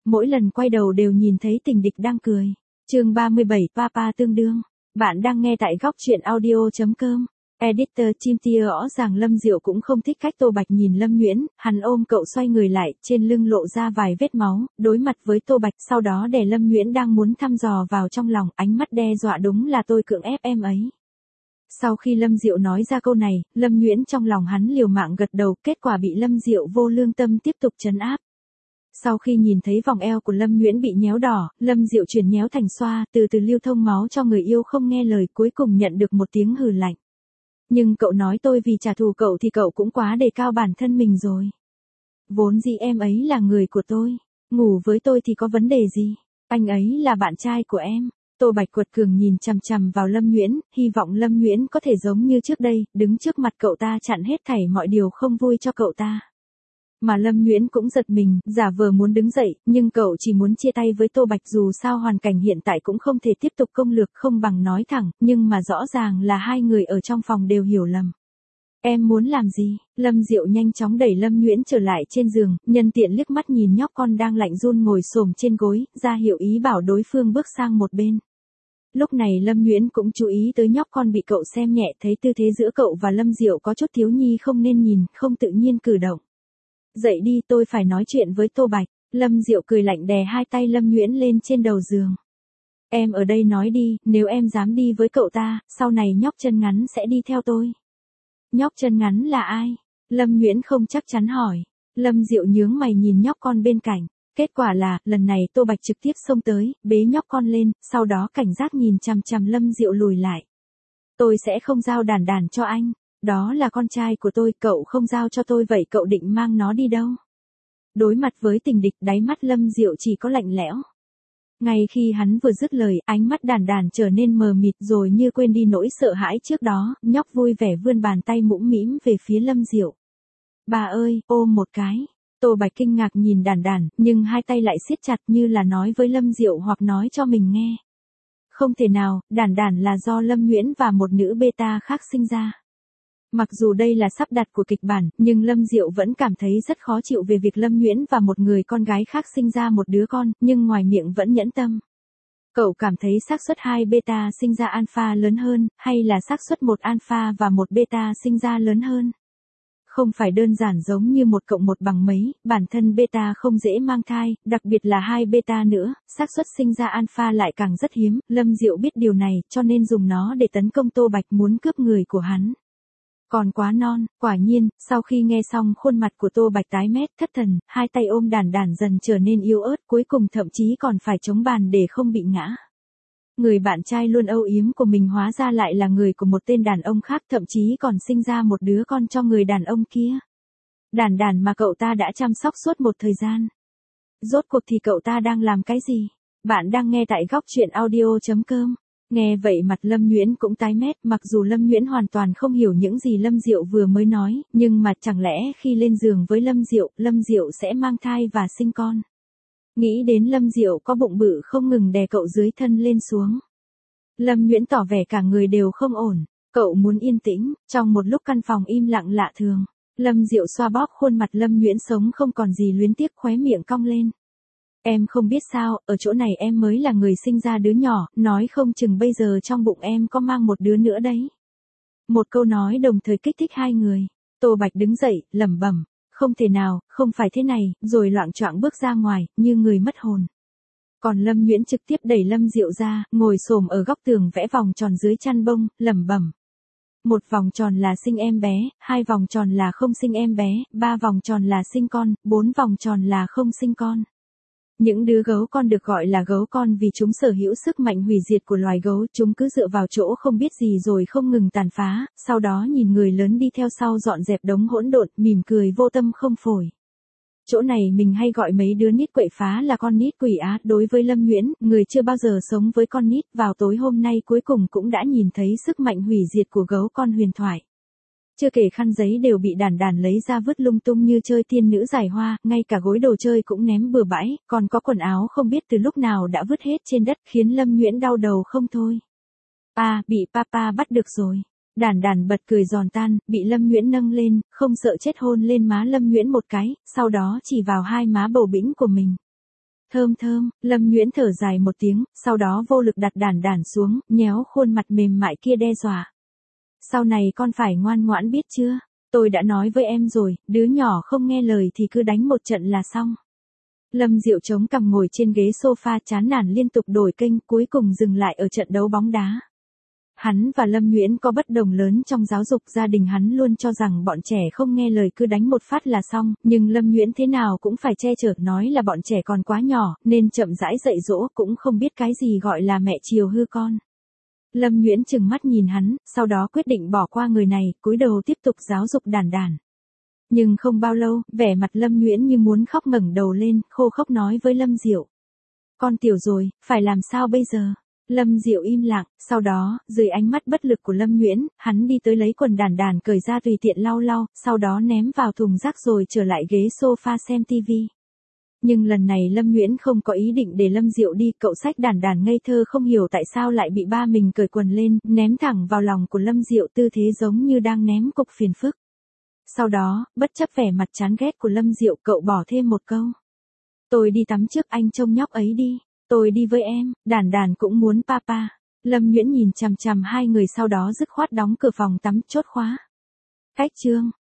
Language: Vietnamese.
Mỗi lần quay đầu đều nhìn thấy Tình Địch đang cười. Chương 37, Papa tương đương. Bạn đang nghe tại góc truyện audio.com. Editor Cynthia rõ ràng Lâm Diệu cũng không thích cách Tô Bạch nhìn Lâm Nguyễn, hắn ôm cậu xoay người lại, trên lưng lộ ra vài vết máu, đối mặt với Tô Bạch, sau đó đè Lâm Nguyễn đang muốn thăm dò vào trong lòng, ánh mắt đe dọa đúng là tôi cưỡng ép em ấy. Sau khi Lâm Diệu nói ra câu này, Lâm Nguyễn trong lòng hắn liều mạng gật đầu, kết quả bị Lâm Diệu vô lương tâm tiếp tục trấn áp. Sau khi nhìn thấy vòng eo của Lâm Nguyễn bị nhéo đỏ, Lâm Diệu chuyển nhéo thành xoa, từ từ lưu thông máu cho người yêu không nghe lời, cuối cùng nhận được một tiếng hừ lạnh. Nhưng cậu nói tôi vì trả thù cậu thì cậu cũng quá đề cao bản thân mình rồi. Vốn dĩ em ấy là người của tôi, ngủ với tôi thì có vấn đề gì, anh ấy là bạn trai của em. Tô Bạch quật cường nhìn chằm chằm vào Lâm Nguyễn, hy vọng Lâm Nguyễn có thể giống như trước đây, đứng trước mặt cậu ta chặn hết thảy mọi điều không vui cho cậu ta. Mà Lâm Nguyễn cũng giật mình, giả vờ muốn đứng dậy, nhưng cậu chỉ muốn chia tay với Tô Bạch, dù sao hoàn cảnh hiện tại cũng không thể tiếp tục công lược, không bằng nói thẳng, nhưng mà rõ ràng là hai người ở trong phòng đều hiểu lầm. Em muốn làm gì? Lâm Diệu nhanh chóng đẩy Lâm Nguyễn trở lại trên giường, nhân tiện liếc mắt nhìn nhóc con đang lạnh run ngồi xổm trên gối, ra hiệu ý bảo đối phương bước sang một bên. Lúc này Lâm Nguyễn cũng chú ý tới nhóc con bị cậu xem nhẹ, thấy tư thế giữa cậu và Lâm Diệu có chút thiếu nhi không nên nhìn, không tự nhiên cử động. Dậy đi, tôi phải nói chuyện với Tô Bạch. Lâm Diệu cười lạnh đè hai tay Lâm Nguyễn lên trên đầu giường. Em ở đây nói đi, nếu em dám đi với cậu ta, sau này nhóc chân ngắn sẽ đi theo tôi. Nhóc chân ngắn là ai? Lâm Nguyễn không chắc chắn hỏi. Lâm Diệu nhướng mày nhìn nhóc con bên cạnh. Kết quả là, lần này Tô Bạch trực tiếp xông tới, bế nhóc con lên, sau đó cảnh giác nhìn chằm chằm Lâm Diệu lùi lại. Tôi sẽ không giao Đản Đản cho anh. Đó là con trai của tôi, cậu không giao cho tôi, vậy cậu định mang nó đi đâu? Đối mặt với Tình Địch, đáy mắt Lâm Diệu chỉ có lạnh lẽo. Ngay khi hắn vừa dứt lời, ánh mắt Đản Đản trở nên mờ mịt, rồi như quên đi nỗi sợ hãi trước đó, nhóc vui vẻ vươn bàn tay mũm mĩm về phía Lâm Diệu. Bà ơi, ôm một cái. Tô Bạch kinh ngạc nhìn Đản Đản, nhưng hai tay lại siết chặt như là nói với Lâm Diệu hoặc nói cho mình nghe. Không thể nào, Đản Đản là do Lâm Nguyễn và một nữ beta khác sinh ra. Mặc dù đây là sắp đặt của kịch bản, nhưng Lâm Diệu vẫn cảm thấy rất khó chịu về việc Lâm Nguyễn và một người con gái khác sinh ra một đứa con, nhưng ngoài miệng vẫn nhẫn tâm. Cậu cảm thấy xác suất 2 beta sinh ra alpha lớn hơn, hay là xác suất 1 alpha và 1 beta sinh ra lớn hơn? Không phải đơn giản giống như 1 cộng 1 bằng mấy, bản thân beta không dễ mang thai, đặc biệt là 2 beta nữa, xác suất sinh ra alpha lại càng rất hiếm. Lâm Diệu biết điều này, cho nên dùng nó để tấn công Tô Bạch, muốn cướp người của hắn. Còn quá non. Quả nhiên, sau khi nghe xong, khuôn mặt của Tô Bạch tái mét, thất thần, hai tay ôm Đản Đản dần trở nên yếu ớt, cuối cùng thậm chí còn phải chống bàn để không bị ngã. Người bạn trai luôn âu yếm của mình hóa ra lại là người của một tên đàn ông khác, thậm chí còn sinh ra một đứa con cho người đàn ông kia. Đản Đản mà cậu ta đã chăm sóc suốt một thời gian. Rốt cuộc thì cậu ta đang làm cái gì? Bạn đang nghe tại góc truyện audio.com. Nghe vậy mặt Lâm Nguyễn cũng tái mét, mặc dù Lâm Nguyễn hoàn toàn không hiểu những gì Lâm Diệu vừa mới nói, nhưng mà chẳng lẽ khi lên giường với Lâm Diệu sẽ mang thai và sinh con. Nghĩ đến Lâm Diệu có bụng bự không ngừng đè cậu dưới thân lên xuống. Lâm Nguyễn tỏ vẻ cả người đều không ổn, cậu muốn yên tĩnh. Trong một lúc căn phòng im lặng lạ thường, Lâm Diệu xoa bóp khuôn mặt Lâm Nguyễn sống không còn gì luyến tiếc, khóe miệng cong lên. Em không biết sao, ở chỗ này em mới là người sinh ra đứa nhỏ, nói không chừng bây giờ trong bụng em có mang một đứa nữa đấy. Một câu nói đồng thời kích thích hai người. Tô Bạch đứng dậy, lẩm bẩm, không thể nào, không phải thế này, rồi loạng choạng bước ra ngoài, như người mất hồn. Còn Lâm Nguyễn trực tiếp đẩy Lâm Diệu ra, ngồi xổm ở góc tường vẽ vòng tròn dưới chăn bông, lẩm bẩm. 1 vòng tròn là sinh em bé, 2 vòng tròn là không sinh em bé, 3 vòng tròn là sinh con, 4 vòng tròn là không sinh con. Những đứa gấu con được gọi là gấu con vì chúng sở hữu sức mạnh hủy diệt của loài gấu, chúng cứ dựa vào chỗ không biết gì rồi không ngừng tàn phá, sau đó nhìn người lớn đi theo sau dọn dẹp đống hỗn độn, mỉm cười vô tâm không phổi. Chỗ này mình hay gọi mấy đứa nít quậy phá là con nít quỷ á. Đối với Lâm Nguyễn, người chưa bao giờ sống với con nít, vào tối hôm nay cuối cùng cũng đã nhìn thấy sức mạnh hủy diệt của gấu con huyền thoại. Chưa kể khăn giấy đều bị Đản Đản lấy ra vứt lung tung như chơi tiên nữ giải hoa, ngay cả gối đồ chơi cũng ném bừa bãi, còn có quần áo không biết từ lúc nào đã vứt hết trên đất, khiến Lâm Nguyễn đau đầu không thôi. Bị Papa bắt được rồi. Đản Đản bật cười giòn tan, bị Lâm Nguyễn nâng lên, không sợ chết hôn lên má Lâm Nguyễn một cái, sau đó chỉ vào hai má bầu bĩnh của mình. Thơm thơm, Lâm Nguyễn thở dài một tiếng, sau đó vô lực đặt đàn đàn xuống, nhéo khuôn mặt mềm mại kia đe dọa. Sau này con phải ngoan ngoãn biết chưa? Tôi đã nói với em rồi, đứa nhỏ không nghe lời thì cứ đánh một trận là xong. Lâm Diệu chống cằm ngồi trên ghế sofa chán nản liên tục đổi kênh, cuối cùng dừng lại ở trận đấu bóng đá. Hắn và Lâm Nguyễn có bất đồng lớn trong giáo dục, gia đình hắn luôn cho rằng bọn trẻ không nghe lời cứ đánh một phát là xong, nhưng Lâm Nguyễn thế nào cũng phải che chở, nói là bọn trẻ còn quá nhỏ, nên chậm rãi dạy dỗ, cũng không biết cái gì gọi là mẹ chiều hư con. Lâm Nguyễn trừng mắt nhìn hắn, sau đó quyết định bỏ qua người này, cúi đầu tiếp tục giáo dục đàn đàn. Nhưng không bao lâu, vẻ mặt Lâm Nguyễn như muốn khóc, ngẩng đầu lên, khô khốc nói với Lâm Diệu. Con tiểu rồi, phải làm sao bây giờ? Lâm Diệu im lặng, sau đó, dưới ánh mắt bất lực của Lâm Nguyễn, hắn đi tới lấy quần đàn đàn cởi ra tùy tiện lau lau, sau đó ném vào thùng rác rồi trở lại ghế sofa xem tivi. Nhưng lần này Lâm Nguyễn không có ý định để Lâm Diệu đi, cậu xách đàn đàn ngây thơ không hiểu tại sao lại bị ba mình cởi quần lên, ném thẳng vào lòng của Lâm Diệu, tư thế giống như đang ném cục phiền phức. Sau đó, bất chấp vẻ mặt chán ghét của Lâm Diệu, cậu bỏ thêm một câu. Tôi đi tắm trước, anh trông nhóc ấy đi. Tôi đi với em, đàn đàn cũng muốn papa. Lâm Nguyễn nhìn chằm chằm hai người, sau đó dứt khoát đóng cửa phòng tắm, chốt khóa. Cách chương